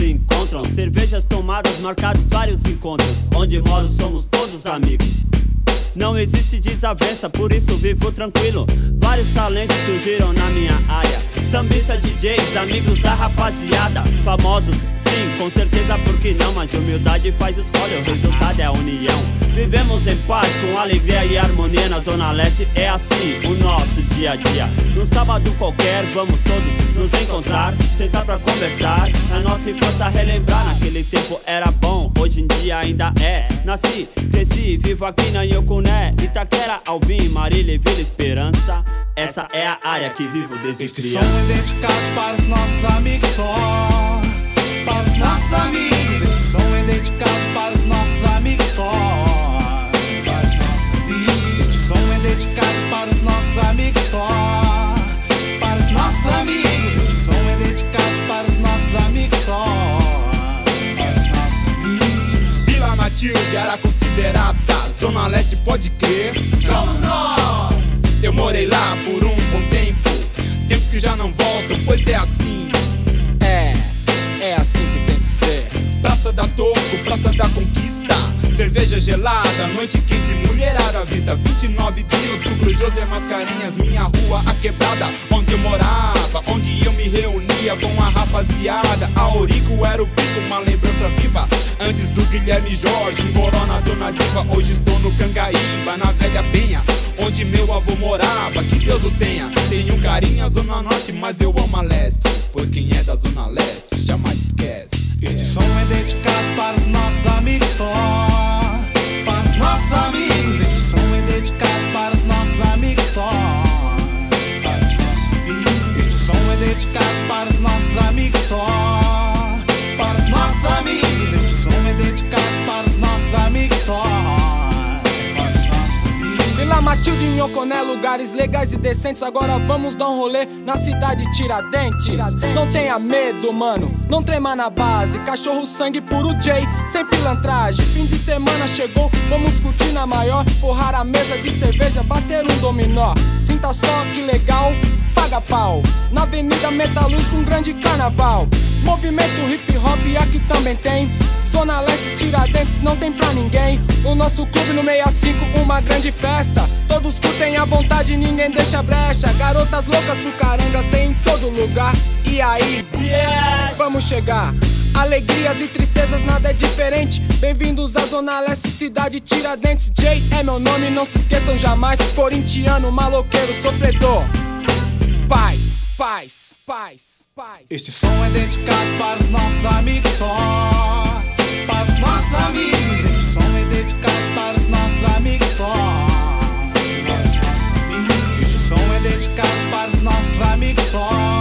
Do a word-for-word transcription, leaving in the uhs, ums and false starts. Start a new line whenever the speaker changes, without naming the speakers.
se encontram. Cervejas tomadas, marcados vários encontros. Onde moro somos todos amigos. Não existe desavença, por isso vivo tranquilo. Vários talentos surgiram na minha área. Sambista, D Js, amigos da rapaziada. Famosos, sim, com certeza, porque não? Mas humildade faz escolha, o resultado é a união. Vivemos em paz, com alegria e harmonia. Na Zona Leste é assim, o nosso dia a dia. Num sábado qualquer, vamos todos nos encontrar, sentar pra conversar, a nossa infância relembrar. Naquele tempo era bom, hoje em dia ainda é. Nasci, cresci, vivo aqui na Inhocuné, Itaquera, Alvim, Marília e Vila Esperança. Essa é a área que vivo desde
este
criança.
Este som é dedicado para os nossos amigos só. Para os nossos amigos. Este som é dedicado para os nossos amigos só. Para os nossos amigos. Este som é dedicado para os nossos amigos só. Para os nossos amigos. Este som é dedicado para os nossos amigos só. Para os nossos amigos.
Vila Matilde era considerada Zona Leste, pode crer.
Somos nós.
Eu morei lá por um bom tempo, tempos que já não voltam, pois é assim.
É, é assim que tem que ser.
Praça da Toco, Praça da Conquista, cerveja gelada, noite quente, mulherada à vista. Vinte e nove de outubro, José Mascarenhas, minha rua, a quebrada, onde eu morava, onde eu me reunia com a rapaziada. Aurico era o pico, uma lembrança viva, antes do Guilherme Jorge, um Corona, Dona Diva. Hoje estou no Cangaíba, na Velha Penha, onde meu avô morava, que Deus o tenha. Tenho carinho à Zona Norte, mas eu amo a Leste, pois quem é da Zona Leste jamais esquece.
Este som é dedicado para os nossos amigos só. Para os nossos amigos. Este som é dedicado para os nossos amigos só. Para os nossos amigos. Este som é dedicado para os nossos amigos só. Para os nossos amigos. Este som é dedicado para os nossos amigos só.
Vila Matilde, Inhocuné, lugares legais e decentes. Agora vamos dar um rolê na cidade Tiradentes. Tiradentes. Não tenha medo, mano, não trema na base. Cachorro, sangue puro, J, sem pilantragem. Fim de semana chegou, vamos curtir na maior. Forrar a mesa de cerveja, bater um dominó. Sinta só que legal, paga pau. Na Avenida Metalúrgica, um grande carnaval. Movimento hip hop aqui também tem. Zona Leste, Tiradentes, não tem pra ninguém. O nosso clube no sessenta e cinco, uma grande festa. Todos curtem à vontade, ninguém deixa brecha. Garotas loucas pro caranga tem em todo lugar. E aí, yes! Vamos chegar. Alegrias e tristezas, nada é diferente. Bem-vindos à Zona Leste, cidade Tiradentes. J é meu nome, não se esqueçam jamais. Corintiano, maloqueiro, sofredor. Paz, paz, paz, paz.
Este som é dedicado para os nossos amigos só. Para os nossos amigos. Este som é dedicado para os nossos amigos só. Para os nossos amigos. Este som é dedicado para os nossos amigos só.